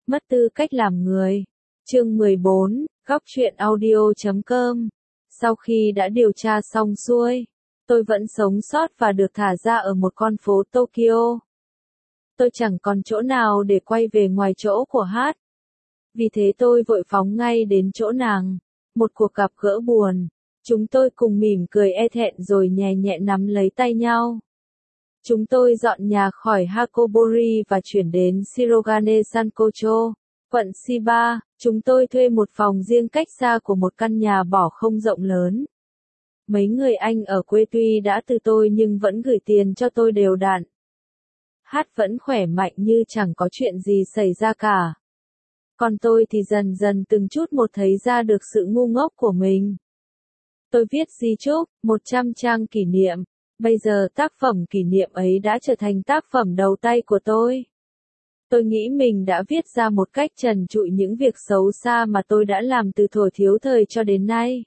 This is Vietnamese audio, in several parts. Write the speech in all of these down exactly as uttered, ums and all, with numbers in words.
Mất tư cách làm người. Chương mười bốn, góc truyện audio chấm com. Sau khi đã điều tra xong xuôi, tôi vẫn sống sót và được thả ra ở một con phố Tokyo. Tôi chẳng còn chỗ nào để quay về ngoài chỗ của Hát. Vì thế tôi vội phóng ngay đến chỗ nàng. Một cuộc gặp gỡ buồn. Chúng tôi cùng mỉm cười e thẹn rồi nhẹ nhẹ nắm lấy tay nhau. Chúng tôi dọn nhà khỏi Hakobori và chuyển đến Shirogane Sankocho, quận Shiba. Chúng tôi thuê một phòng riêng cách xa của một căn nhà bỏ không rộng lớn. Mấy người anh ở quê tuy đã từ tôi nhưng vẫn gửi tiền cho tôi đều đặn. Hát vẫn khỏe mạnh như chẳng có chuyện gì xảy ra cả. Còn tôi thì dần dần từng chút một thấy ra được sự ngu ngốc của mình. Tôi viết di chúc, một trăm trang kỷ niệm. Bây giờ tác phẩm kỷ niệm ấy đã trở thành tác phẩm đầu tay của tôi. Tôi nghĩ mình đã viết ra một cách trần trụi những việc xấu xa mà tôi đã làm từ thuở thiếu thời cho đến nay.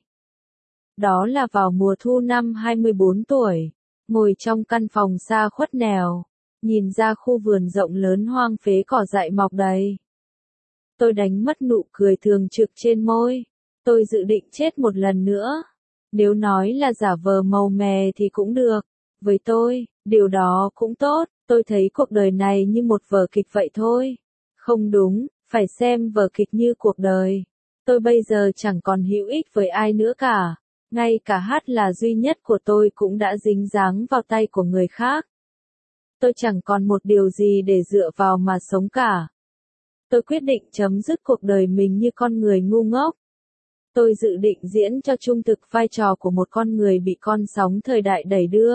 Đó là vào mùa thu năm hai mươi bốn tuổi, ngồi trong căn phòng xa khuất nẻo, nhìn ra khu vườn rộng lớn hoang phế cỏ dại mọc đầy. Tôi đánh mất nụ cười thường trực trên môi. Tôi dự định chết một lần nữa. Nếu nói là giả vờ màu mè thì cũng được. Với tôi, điều đó cũng tốt. Tôi thấy cuộc đời này như một vở kịch vậy thôi. Không đúng, phải xem vở kịch như cuộc đời. Tôi bây giờ chẳng còn hữu ích với ai nữa cả. Ngay cả Hát là duy nhất của tôi cũng đã dính dáng vào tay của người khác. Tôi chẳng còn một điều gì để dựa vào mà sống cả. Tôi quyết định chấm dứt cuộc đời mình như con người ngu ngốc. Tôi dự định diễn cho trung thực vai trò của một con người bị con sóng thời đại đẩy đưa.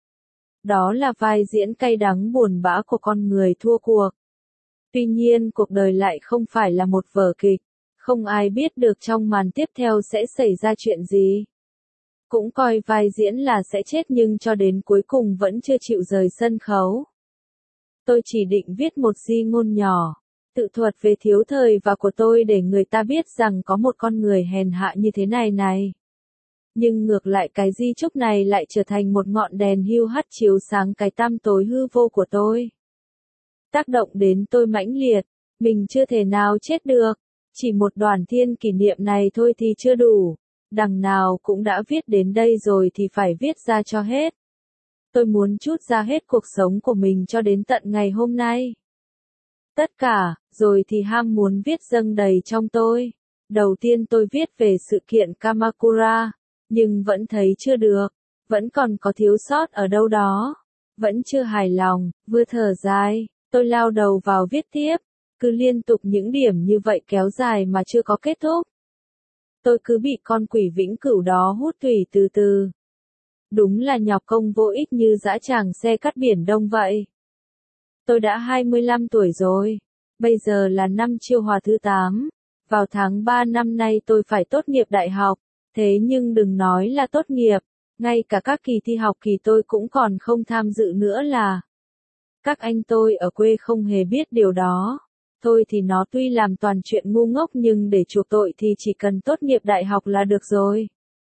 Đó là vai diễn cay đắng buồn bã của con người thua cuộc. Tuy nhiên cuộc đời lại không phải là một vở kịch. Không ai biết được trong màn tiếp theo sẽ xảy ra chuyện gì. Cũng coi vai diễn là sẽ chết nhưng cho đến cuối cùng vẫn chưa chịu rời sân khấu. Tôi chỉ định viết một di ngôn nhỏ. Tự thuật về thiếu thời và của tôi để người ta biết rằng có một con người hèn hạ như thế này này. Nhưng ngược lại cái di chúc này lại trở thành một ngọn đèn hưu hắt chiếu sáng cái tăm tối hư vô của tôi. Tác động đến tôi mãnh liệt, mình chưa thể nào chết được, chỉ một đoàn thiên kỷ niệm này thôi thì chưa đủ, đằng nào cũng đã viết đến đây rồi thì phải viết ra cho hết. Tôi muốn trút ra hết cuộc sống của mình cho đến tận ngày hôm nay. Tất cả, rồi thì ham muốn viết dâng đầy trong tôi. Đầu tiên tôi viết về sự kiện Kamakura, nhưng vẫn thấy chưa được, vẫn còn có thiếu sót ở đâu đó, vẫn chưa hài lòng, vừa thở dài, tôi lao đầu vào viết tiếp, cứ liên tục những điểm như vậy kéo dài mà chưa có kết thúc. Tôi cứ bị con quỷ vĩnh cửu đó hút tủy từ từ. Đúng là nhọc công vô ích như dã tràng xe cắt biển Đông vậy. Tôi đã hai mươi lăm tuổi rồi, bây giờ là năm Chiêu Hòa thứ tám, vào tháng ba năm nay tôi phải tốt nghiệp đại học, thế nhưng đừng nói là tốt nghiệp, ngay cả các kỳ thi học kỳ tôi cũng còn không tham dự nữa là. Các anh tôi ở quê không hề biết điều đó, thôi thì nó tuy làm toàn chuyện ngu ngốc nhưng để chuộc tội thì chỉ cần tốt nghiệp đại học là được rồi.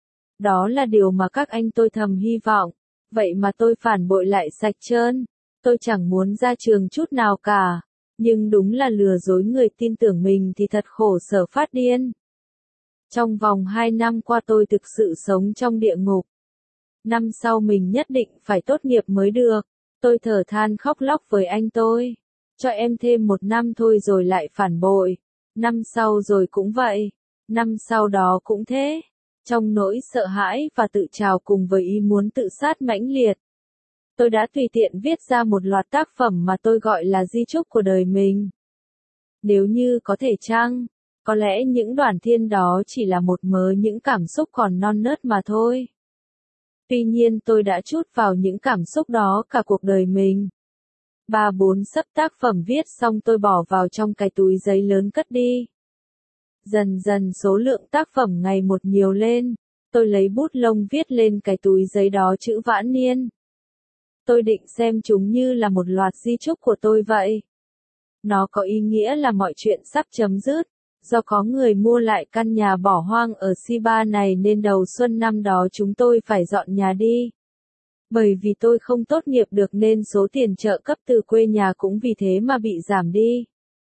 Đó là điều mà các anh tôi thầm hy vọng, vậy mà tôi phản bội lại sạch trơn. Tôi chẳng muốn ra trường chút nào cả, nhưng đúng là lừa dối người tin tưởng mình thì thật khổ sở phát điên. Trong vòng hai năm qua tôi thực sự sống trong địa ngục. Năm sau mình nhất định phải tốt nghiệp mới được. Tôi thở than khóc lóc với anh tôi. Cho em thêm một năm thôi rồi lại phản bội. Năm sau rồi cũng vậy. Năm sau đó cũng thế. Trong nỗi sợ hãi và tự trào cùng với ý muốn tự sát mãnh liệt. Tôi đã tùy tiện viết ra một loạt tác phẩm mà tôi gọi là di chúc của đời mình. Nếu như có thể chăng, có lẽ những đoàn thiên đó chỉ là một mớ những cảm xúc còn non nớt mà thôi. Tuy nhiên tôi đã trút vào những cảm xúc đó cả cuộc đời mình. Ba bốn sấp tác phẩm viết xong tôi bỏ vào trong cái túi giấy lớn cất đi. Dần dần số lượng tác phẩm ngày một nhiều lên, tôi lấy bút lông viết lên cái túi giấy đó chữ Vãn Niên. Tôi định xem chúng như là một loạt di chúc của tôi vậy. Nó có ý nghĩa là mọi chuyện sắp chấm dứt, do có người mua lại căn nhà bỏ hoang ở Shiba này nên đầu xuân năm đó chúng tôi phải dọn nhà đi. Bởi vì tôi không tốt nghiệp được nên số tiền trợ cấp từ quê nhà cũng vì thế mà bị giảm đi.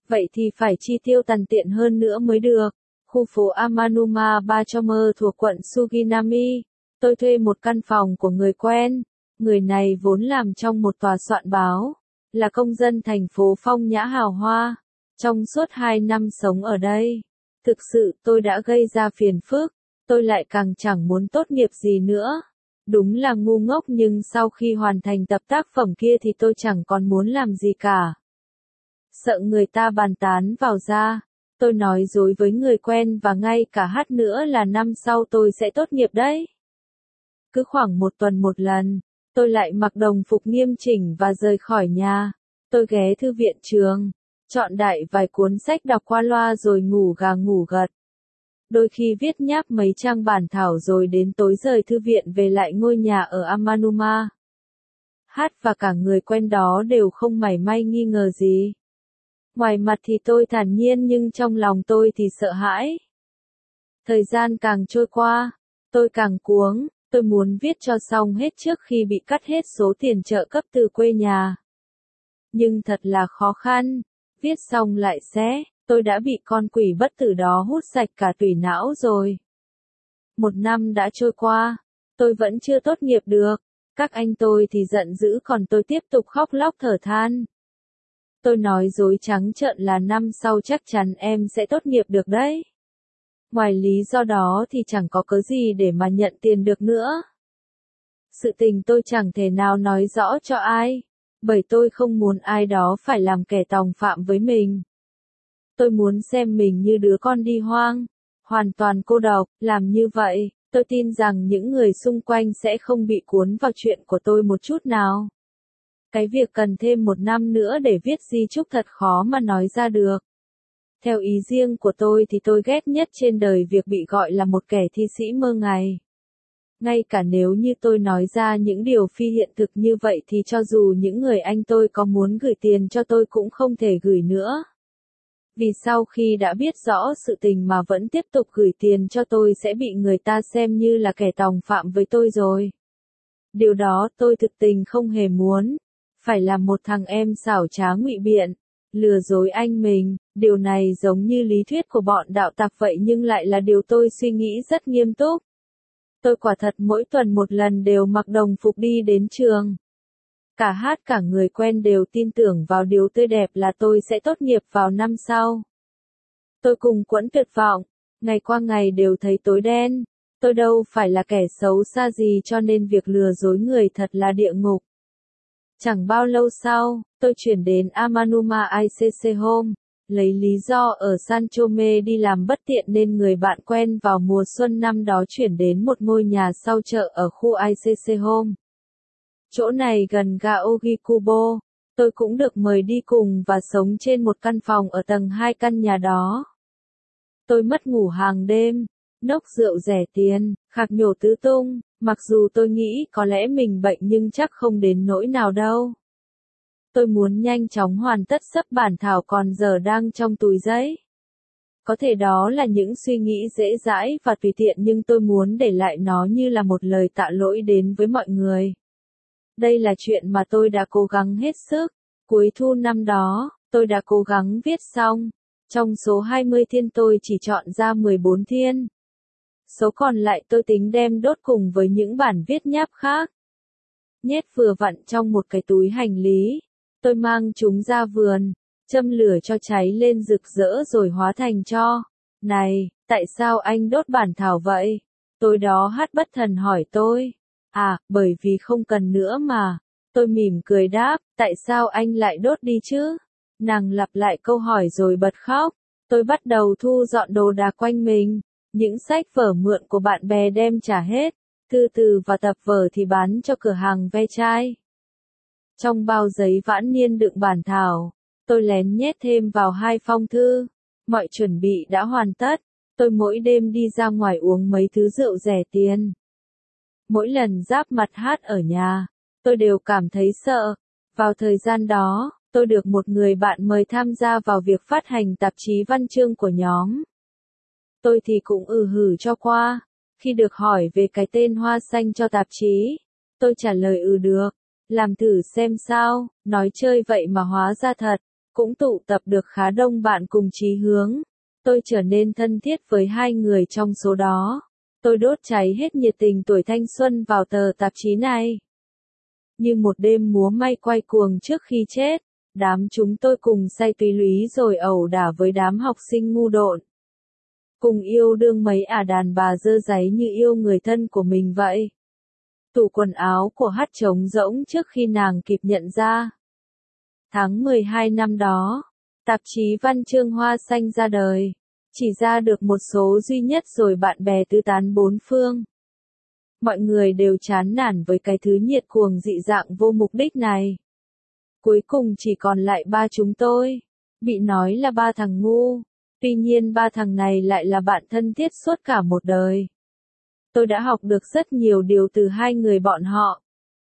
Vậy thì phải chi tiêu tằn tiện hơn nữa mới được. Khu phố Amanuma Bachomer thuộc quận Suginami. Tôi thuê một căn phòng của người quen. Người này vốn làm trong một tòa soạn báo. Là công dân thành phố phong nhã hào hoa. Trong suốt hai năm sống ở đây. Thực sự tôi đã gây ra phiền phức. Tôi lại càng chẳng muốn tốt nghiệp gì nữa. Đúng là ngu ngốc nhưng sau khi hoàn thành tập tác phẩm kia thì tôi chẳng còn muốn làm gì cả. Sợ người ta bàn tán vào ra. Tôi nói dối với người quen và ngay cả hát nữa là năm sau tôi sẽ tốt nghiệp đấy. Cứ khoảng một tuần một lần, tôi lại mặc đồng phục nghiêm chỉnh và rời khỏi nhà. Tôi ghé thư viện trường, chọn đại vài cuốn sách đọc qua loa rồi ngủ gà ngủ gật. Đôi khi viết nháp mấy trang bản thảo rồi đến tối rời thư viện về lại ngôi nhà ở Amanuma. Hát và cả người quen đó đều không mảy may nghi ngờ gì. Ngoài mặt thì tôi thản nhiên nhưng trong lòng tôi thì sợ hãi. Thời gian càng trôi qua, tôi càng cuống, tôi muốn viết cho xong hết trước khi bị cắt hết số tiền trợ cấp từ quê nhà. Nhưng thật là khó khăn, viết xong lại xé, tôi đã bị con quỷ bất tử đó hút sạch cả tủy não rồi. Một năm đã trôi qua, tôi vẫn chưa tốt nghiệp được, các anh tôi thì giận dữ còn tôi tiếp tục khóc lóc thở than. Tôi nói dối trắng trợn là năm sau chắc chắn em sẽ tốt nghiệp được đấy. Ngoài lý do đó thì chẳng có cớ gì để mà nhận tiền được nữa. Sự tình tôi chẳng thể nào nói rõ cho ai, bởi tôi không muốn ai đó phải làm kẻ tòng phạm với mình. Tôi muốn xem mình như đứa con đi hoang, hoàn toàn cô độc, làm như vậy, tôi tin rằng những người xung quanh sẽ không bị cuốn vào chuyện của tôi một chút nào. Cái việc cần thêm một năm nữa để viết di chúc thật khó mà nói ra được. Theo ý riêng của tôi thì tôi ghét nhất trên đời việc bị gọi là một kẻ thi sĩ mơ ngày. Ngay cả nếu như tôi nói ra những điều phi hiện thực như vậy thì cho dù những người anh tôi có muốn gửi tiền cho tôi cũng không thể gửi nữa. Vì sau khi đã biết rõ sự tình mà vẫn tiếp tục gửi tiền cho tôi sẽ bị người ta xem như là kẻ tòng phạm với tôi rồi. Điều đó tôi thực tình không hề muốn. Phải là một thằng em xảo trá ngụy biện, lừa dối anh mình, điều này giống như lý thuyết của bọn đạo tặc vậy nhưng lại là điều tôi suy nghĩ rất nghiêm túc. Tôi quả thật mỗi tuần một lần đều mặc đồng phục đi đến trường. Cả Hát cả người quen đều tin tưởng vào điều tươi đẹp là tôi sẽ tốt nghiệp vào năm sau. Tôi cùng quẫn tuyệt vọng, ngày qua ngày đều thấy tối đen, tôi đâu phải là kẻ xấu xa gì cho nên việc lừa dối người thật là địa ngục. Chẳng bao lâu sau, tôi chuyển đến Amanuma i xê xê Home, lấy lý do ở San Chome đi làm bất tiện nên người bạn quen vào mùa xuân năm đó chuyển đến một ngôi nhà sau chợ ở khu i xê xê Home. Chỗ này gần ga Ogikubo, tôi cũng được mời đi cùng và sống trên một căn phòng ở tầng hai căn nhà đó. Tôi mất ngủ hàng đêm, nốc rượu rẻ tiền, khạc nhổ tứ tung. Mặc dù tôi nghĩ có lẽ mình bệnh nhưng chắc không đến nỗi nào đâu. Tôi muốn nhanh chóng hoàn tất sấp bản thảo còn giờ đang trong túi giấy. Có thể đó là những suy nghĩ dễ dãi và tùy tiện nhưng tôi muốn để lại nó như là một lời tạ lỗi đến với mọi người. Đây là chuyện mà tôi đã cố gắng hết sức. Cuối thu năm đó, tôi đã cố gắng viết xong. Trong số hai mươi thiên tôi chỉ chọn ra mười bốn thiên. Số còn lại tôi tính đem đốt cùng với những bản viết nháp khác. Nhét vừa vặn trong một cái túi hành lý. Tôi mang chúng ra vườn, châm lửa cho cháy lên rực rỡ rồi hóa thành tro. Này, tại sao anh đốt bản thảo vậy? Tối đó Hát bất thần hỏi tôi. À, bởi vì không cần nữa mà. Tôi mỉm cười đáp, tại sao anh lại đốt đi chứ? Nàng lặp lại câu hỏi rồi bật khóc. Tôi bắt đầu thu dọn đồ đạc quanh mình. Những sách vở mượn của bạn bè đem trả hết, thư từ và tập vở thì bán cho cửa hàng ve chai. Trong bao giấy vãn niên đựng bản thảo, tôi lén nhét thêm vào hai phong thư. Mọi chuẩn bị đã hoàn tất, tôi mỗi đêm đi ra ngoài uống mấy thứ rượu rẻ tiền. Mỗi lần giáp mặt Hát ở nhà, tôi đều cảm thấy sợ. Vào thời gian đó, tôi được một người bạn mời tham gia vào việc phát hành tạp chí văn chương của nhóm. Tôi thì cũng ừ hử cho qua. Khi được hỏi về cái tên Hoa Xanh cho tạp chí, tôi trả lời ừ được, làm thử xem sao, nói chơi vậy mà hóa ra thật. cũng tụ tập được khá đông bạn cùng chí hướng. Tôi trở nên thân thiết với hai người trong số đó. Tôi đốt cháy hết nhiệt tình tuổi thanh xuân vào tờ tạp chí này. Như một đêm múa may quay cuồng trước khi chết, đám chúng tôi cùng say túy lúy rồi ẩu đả với đám học sinh ngu độn. Cùng yêu đương mấy ả đàn bà dơ dáy như yêu người thân của mình vậy. Tủ quần áo của H trống rỗng trước khi nàng kịp nhận ra. Tháng mười hai năm đó, tạp chí văn chương Hoa Xanh ra đời. Chỉ ra được một số duy nhất rồi bạn bè tứ tán bốn phương. Mọi người đều chán nản với cái thứ nhiệt cuồng dị dạng vô mục đích này. Cuối cùng chỉ còn lại ba chúng tôi. Bị nói là ba thằng ngu. Tuy nhiên ba thằng này lại là bạn thân thiết suốt cả một đời. Tôi đã học được rất nhiều điều từ hai người bọn họ.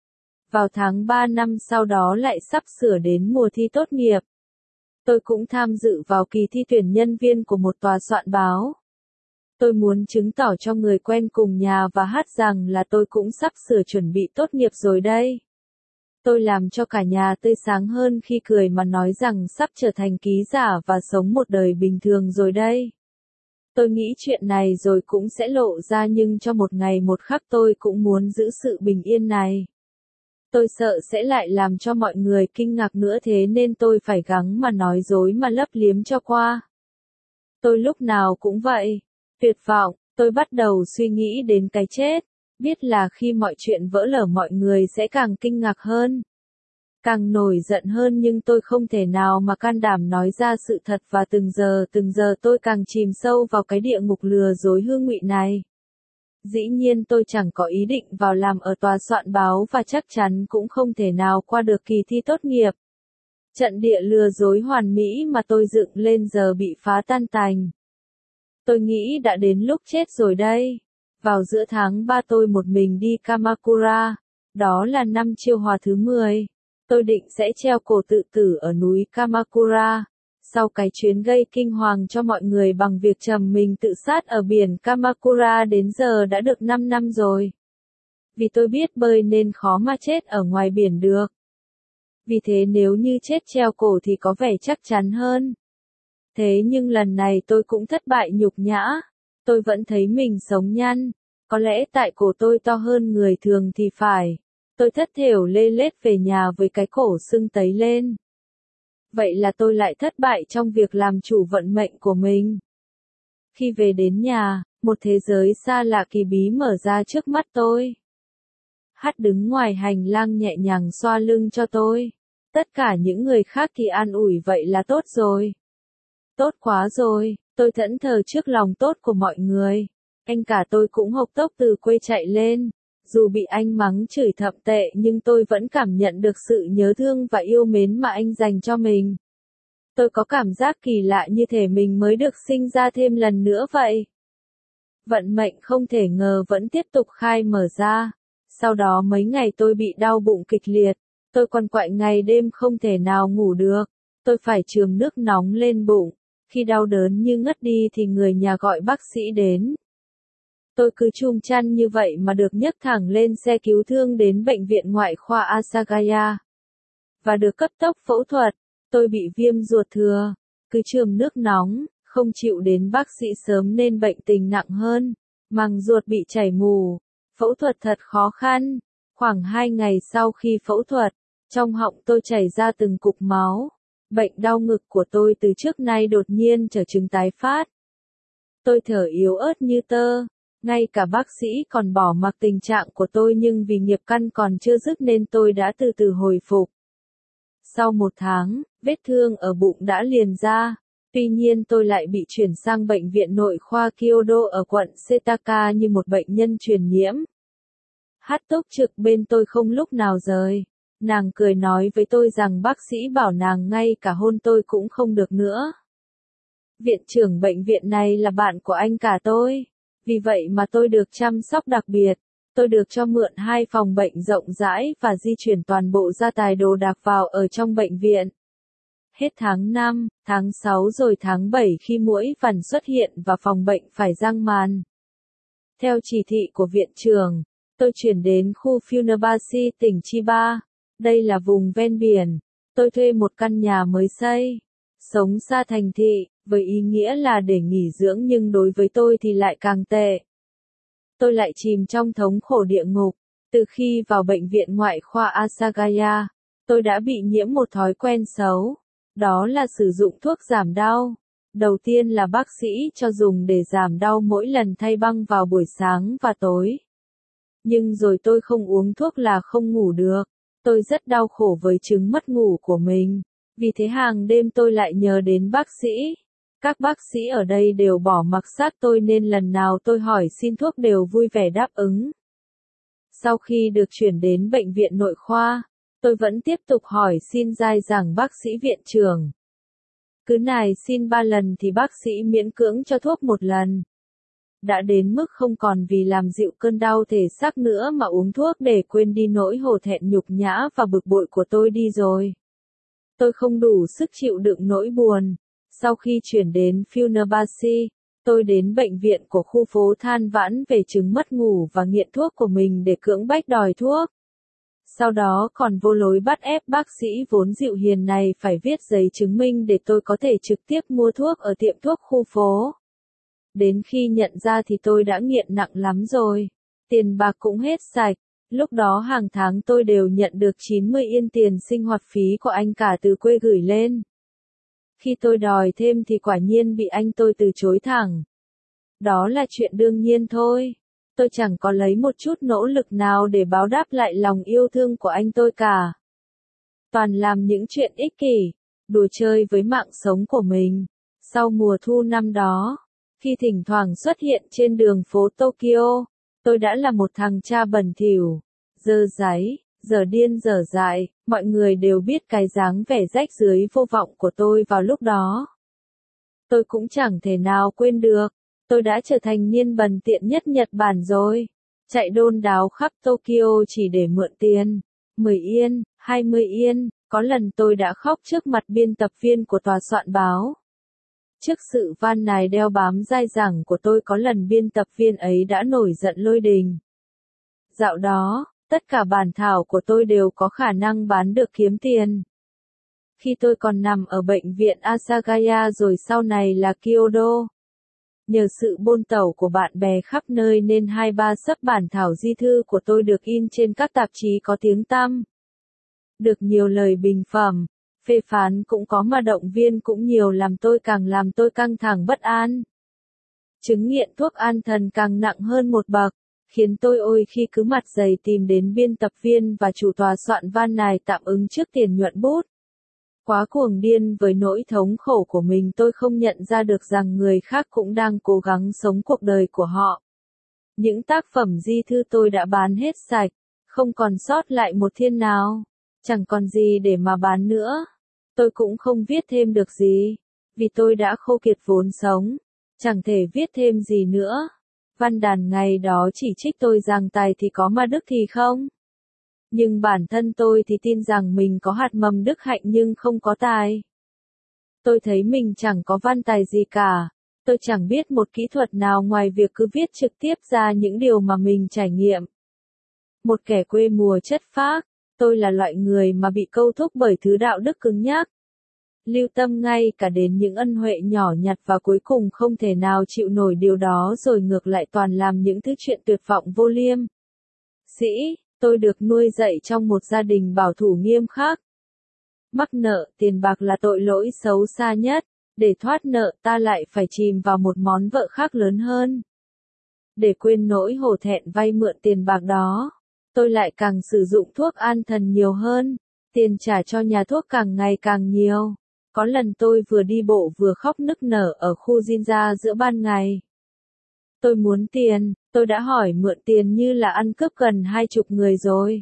Vào tháng ba năm sau đó lại sắp sửa đến mùa thi tốt nghiệp. Tôi cũng tham dự vào kỳ thi tuyển nhân viên của một tòa soạn báo. Tôi muốn chứng tỏ cho người quen cùng nhà và hát rằng là tôi cũng sắp sửa chuẩn bị tốt nghiệp rồi đây. Tôi làm cho cả nhà tươi sáng hơn khi cười mà nói rằng sắp trở thành ký giả và sống một đời bình thường rồi đây. Tôi nghĩ chuyện này rồi cũng sẽ lộ ra nhưng cho một ngày một khắc tôi cũng muốn giữ sự bình yên này. Tôi sợ sẽ lại làm cho mọi người kinh ngạc nữa thế nên tôi phải gắng mà nói dối mà lấp liếm cho qua. Tôi lúc nào cũng vậy. Tuyệt vọng, tôi bắt đầu suy nghĩ đến cái chết. Biết là khi mọi chuyện vỡ lở mọi người sẽ càng kinh ngạc hơn. Càng nổi giận hơn nhưng tôi không thể nào mà can đảm nói ra sự thật và từng giờ từng giờ tôi càng chìm sâu vào cái địa ngục lừa dối hư ngụy này. Dĩ nhiên tôi chẳng có ý định vào làm ở tòa soạn báo và chắc chắn cũng không thể nào qua được kỳ thi tốt nghiệp. Trận địa lừa dối hoàn mỹ mà tôi dựng lên giờ bị phá tan tành. Tôi nghĩ đã đến lúc chết rồi đây. Vào giữa tháng ba tôi một mình đi Kamakura. Đó là năm Chiêu Hòa thứ mười. Tôi định sẽ treo cổ tự tử ở núi Kamakura. Sau cái chuyến gây kinh hoàng cho mọi người bằng việc trầm mình tự sát ở biển Kamakura đến giờ đã được năm năm rồi. Vì tôi biết bơi nên khó mà chết ở ngoài biển được. Vì thế nếu như chết treo cổ thì có vẻ chắc chắn hơn. Thế nhưng lần này tôi cũng thất bại nhục nhã. Tôi vẫn thấy mình sống nhăn. Có lẽ tại cổ tôi to hơn người thường thì phải. Tôi thất thểu lê lết về nhà với cái cổ sưng tấy lên. Vậy là tôi lại thất bại trong việc làm chủ vận mệnh của mình. Khi về đến nhà, một thế giới xa lạ kỳ bí mở ra trước mắt tôi. Hát đứng ngoài hành lang nhẹ nhàng xoa lưng cho tôi. Tất cả những người khác thì an ủi vậy là tốt rồi. Tốt quá rồi, tôi thẫn thờ trước lòng tốt của mọi người. Anh cả tôi cũng hộc tốc từ quê chạy lên. Dù bị anh mắng chửi thậm tệ nhưng tôi vẫn cảm nhận được sự nhớ thương và yêu mến mà anh dành cho mình. Tôi có cảm giác kỳ lạ như thể mình mới được sinh ra thêm lần nữa vậy. Vận mệnh không thể ngờ vẫn tiếp tục khai mở ra. Sau đó mấy ngày tôi bị đau bụng kịch liệt. Tôi quằn quại ngày đêm không thể nào ngủ được. Tôi phải chườm nước nóng lên bụng. Khi đau đớn như ngất đi thì người nhà gọi bác sĩ đến. Tôi cứ chum chăn như vậy mà được nhấc thẳng lên xe cứu thương đến bệnh viện ngoại khoa Asagaya. Và được cấp tốc phẫu thuật. Tôi bị viêm ruột thừa. Cứ chườm nước nóng, không chịu đến bác sĩ sớm nên bệnh tình nặng hơn. Màng ruột bị chảy mù. Phẫu thuật thật khó khăn. Khoảng hai ngày sau khi phẫu thuật, trong họng tôi chảy ra từng cục máu. Bệnh đau ngực của tôi từ trước nay đột nhiên trở chứng tái phát. Tôi thở yếu ớt như tơ. Ngay cả bác sĩ còn bỏ mặc tình trạng của tôi nhưng vì nghiệp căn còn chưa dứt nên tôi đã từ từ hồi phục. Sau một tháng, vết thương ở bụng đã liền ra. Tuy nhiên tôi lại bị chuyển sang bệnh viện nội khoa Kyodo ở quận Setaka như một bệnh nhân truyền nhiễm. Hát túc trực bên tôi không lúc nào rời. Nàng cười nói với tôi rằng bác sĩ bảo nàng ngay cả hôn tôi cũng không được nữa. Viện trưởng bệnh viện này là bạn của anh cả tôi. Vì vậy mà tôi được chăm sóc đặc biệt. Tôi được cho mượn hai phòng bệnh rộng rãi và di chuyển toàn bộ gia tài đồ đạc vào ở trong bệnh viện. Hết tháng năm, tháng sáu rồi tháng bảy khi muỗi vằn xuất hiện và phòng bệnh phải giăng màn. Theo chỉ thị của viện trưởng, tôi chuyển đến khu Funabashi tỉnh Chiba. Đây là vùng ven biển. Tôi thuê một căn nhà mới xây, sống xa thành thị, với ý nghĩa là để nghỉ dưỡng nhưng đối với tôi thì lại càng tệ. Tôi lại chìm trong thống khổ địa ngục. Từ khi vào bệnh viện ngoại khoa Asagaya, tôi đã bị nhiễm một thói quen xấu. Đó là sử dụng thuốc giảm đau. Đầu tiên là bác sĩ cho dùng để giảm đau mỗi lần thay băng vào buổi sáng và tối. Nhưng rồi tôi không uống thuốc là không ngủ được. Tôi rất đau khổ với chứng mất ngủ của mình. Vì thế hàng đêm tôi lại nhớ đến bác sĩ. Các bác sĩ ở đây đều bỏ mặc xác tôi nên lần nào tôi hỏi xin thuốc đều vui vẻ đáp ứng. Sau khi được chuyển đến bệnh viện nội khoa, tôi vẫn tiếp tục hỏi xin dai dẳng bác sĩ viện trưởng. Cứ nài xin ba lần thì bác sĩ miễn cưỡng cho thuốc một lần. Đã đến mức không còn vì làm dịu cơn đau thể xác nữa mà uống thuốc để quên đi nỗi hổ thẹn nhục nhã và bực bội của tôi đi rồi. Tôi không đủ sức chịu đựng nỗi buồn. Sau khi chuyển đến Funabashi, tôi đến bệnh viện của khu phố than vãn về chứng mất ngủ và nghiện thuốc của mình để cưỡng bách đòi thuốc. Sau đó còn vô lối bắt ép bác sĩ vốn dịu hiền này phải viết giấy chứng minh để tôi có thể trực tiếp mua thuốc ở tiệm thuốc khu phố. Đến khi nhận ra thì tôi đã nghiện nặng lắm rồi. Tiền bạc cũng hết sạch. Lúc đó hàng tháng tôi đều nhận được chín mươi yên tiền sinh hoạt phí của anh cả từ quê gửi lên. Khi tôi đòi thêm thì quả nhiên bị anh tôi từ chối thẳng. Đó là chuyện đương nhiên thôi. Tôi chẳng có lấy một chút nỗ lực nào để báo đáp lại lòng yêu thương của anh tôi cả. Toàn làm những chuyện ích kỷ, đùa chơi với mạng sống của mình. Sau mùa thu năm đó, khi thỉnh thoảng xuất hiện trên đường phố Tokyo, tôi đã là một thằng cha bẩn thỉu, dơ dáy, giờ điên dở dại, mọi người đều biết cái dáng vẻ rách rưới vô vọng của tôi vào lúc đó. Tôi cũng chẳng thể nào quên được, tôi đã trở thành niên bần tiện nhất Nhật Bản rồi. Chạy đôn đáo khắp Tokyo chỉ để mượn tiền, mười yên, hai mươi yên, có lần tôi đã khóc trước mặt biên tập viên của tòa soạn báo. Trước sự van nài đeo bám dai dẳng của tôi có lần biên tập viên ấy đã nổi giận lôi đình. Dạo đó, tất cả bản thảo của tôi đều có khả năng bán được kiếm tiền. Khi tôi còn nằm ở bệnh viện Asagaya rồi sau này là Kyoto. Nhờ sự bôn tẩu của bạn bè khắp nơi nên hai ba xấp bản thảo di thư của tôi được in trên các tạp chí có tiếng tăm. Được nhiều lời bình phẩm, phê phán cũng có mà động viên cũng nhiều làm tôi càng làm tôi căng thẳng bất an. Chứng nghiện thuốc an thần càng nặng hơn một bậc, khiến tôi ôi khi cứ mặt dày tìm đến biên tập viên và chủ tòa soạn van nài tạm ứng trước tiền nhuận bút. Quá cuồng điên với nỗi thống khổ của mình tôi không nhận ra được rằng người khác cũng đang cố gắng sống cuộc đời của họ. Những tác phẩm di thư tôi đã bán hết sạch, không còn sót lại một thiên nào, chẳng còn gì để mà bán nữa. Tôi cũng không viết thêm được gì, vì tôi đã khô kiệt vốn sống, chẳng thể viết thêm gì nữa. Văn đàn ngày đó chỉ trích tôi rằng tài thì có mà đức thì không. Nhưng bản thân tôi thì tin rằng mình có hạt mầm đức hạnh nhưng không có tài. Tôi thấy mình chẳng có văn tài gì cả. Tôi chẳng biết một kỹ thuật nào ngoài việc cứ viết trực tiếp ra những điều mà mình trải nghiệm. Một kẻ quê mùa chất phác, tôi là loại người mà bị câu thúc bởi thứ đạo đức cứng nhắc. Lưu tâm ngay cả đến những ân huệ nhỏ nhặt và cuối cùng không thể nào chịu nổi điều đó rồi ngược lại toàn làm những thứ chuyện tuyệt vọng vô liêm. Sĩ, tôi được nuôi dạy trong một gia đình bảo thủ nghiêm khắc. Mắc nợ tiền bạc là tội lỗi xấu xa nhất, để thoát nợ ta lại phải chìm vào một món vợ khác lớn hơn. Để quên nỗi hổ thẹn vay mượn tiền bạc đó, tôi lại càng sử dụng thuốc an thần nhiều hơn, tiền trả cho nhà thuốc càng ngày càng nhiều. Có lần tôi vừa đi bộ vừa khóc nức nở ở khu Jinja giữa ban ngày. Tôi muốn tiền, tôi đã hỏi mượn tiền như là ăn cướp gần hai chục người rồi.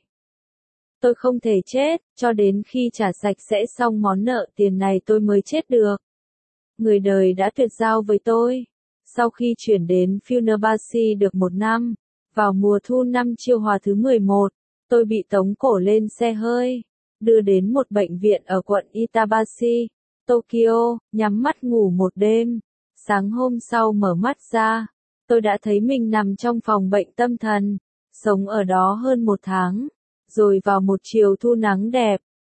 Tôi không thể chết, cho đến khi trả sạch sẽ xong món nợ tiền này tôi mới chết được. Người đời đã tuyệt giao với tôi. Sau khi chuyển đến Funabashi được một năm, vào mùa thu năm Chiêu Hòa thứ mười một, tôi bị tống cổ lên xe hơi, đưa đến một bệnh viện ở quận Itabashi, Tokyo, nhắm mắt ngủ một đêm. Sáng hôm sau mở mắt ra, tôi đã thấy mình nằm trong phòng bệnh tâm thần, sống ở đó hơn một tháng. Rồi vào một chiều thu nắng đẹp,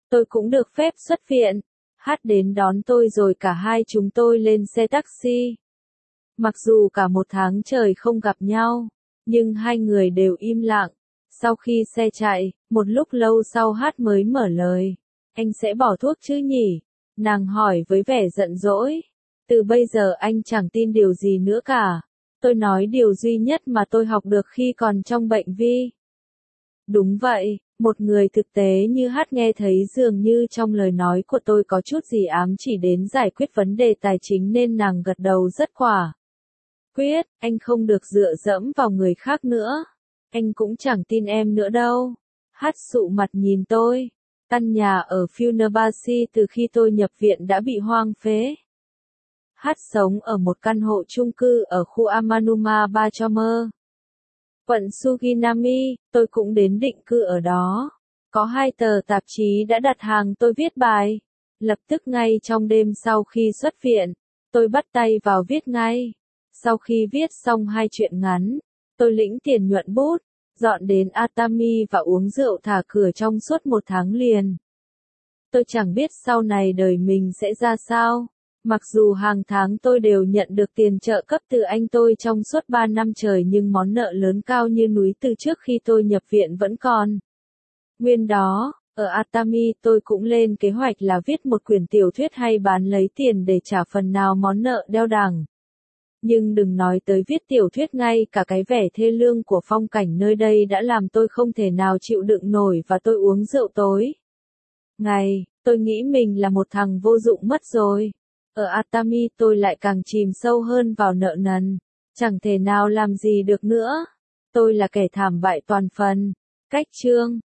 tôi cũng được phép xuất viện. Hát đến đón tôi rồi cả hai chúng tôi lên xe taxi. Mặc dù cả một tháng trời không gặp nhau, nhưng hai người đều im lặng. Sau khi xe chạy, một lúc lâu sau Hát mới mở lời. Anh sẽ bỏ thuốc chứ nhỉ? Nàng hỏi với vẻ giận dỗi. Từ bây giờ anh chẳng tin điều gì nữa cả. Tôi nói điều duy nhất mà tôi học được khi còn trong bệnh vi. Đúng vậy, một người thực tế như Hát nghe thấy dường như trong lời nói của tôi có chút gì ám chỉ đến giải quyết vấn đề tài chính nên nàng gật đầu rất quả quyết. Anh không được dựa dẫm vào người khác nữa. Anh cũng chẳng tin em nữa đâu. Hát sụ mặt nhìn tôi. Căn nhà ở Funabashi từ khi tôi nhập viện đã bị hoang phế. Hát sống ở một căn hộ chung cư ở khu Amanuma Bachomer, quận Suginami. Tôi cũng đến định cư ở đó. Có hai tờ tạp chí đã đặt hàng tôi viết bài. Lập tức ngay trong đêm sau khi xuất viện, tôi bắt tay vào viết ngay. Sau khi viết xong hai truyện ngắn, tôi lĩnh tiền nhuận bút, dọn đến Atami và uống rượu thả cửa trong suốt một tháng liền. Tôi chẳng biết sau này đời mình sẽ ra sao. Mặc dù hàng tháng tôi đều nhận được tiền trợ cấp từ anh tôi trong suốt ba năm trời nhưng món nợ lớn cao như núi từ trước khi tôi nhập viện vẫn còn. Nguyên đó, ở Atami tôi cũng lên kế hoạch là viết một quyển tiểu thuyết hay bán lấy tiền để trả phần nào món nợ đeo đẳng. Nhưng đừng nói tới viết tiểu thuyết, ngay cả cái vẻ thê lương của phong cảnh nơi đây đã làm tôi không thể nào chịu đựng nổi và tôi uống rượu tối ngày. Tôi nghĩ mình là một thằng vô dụng mất rồi. Ở Atami tôi lại càng chìm sâu hơn vào nợ nần. Chẳng thể nào làm gì được nữa. Tôi là kẻ thảm bại toàn phần. Cách chương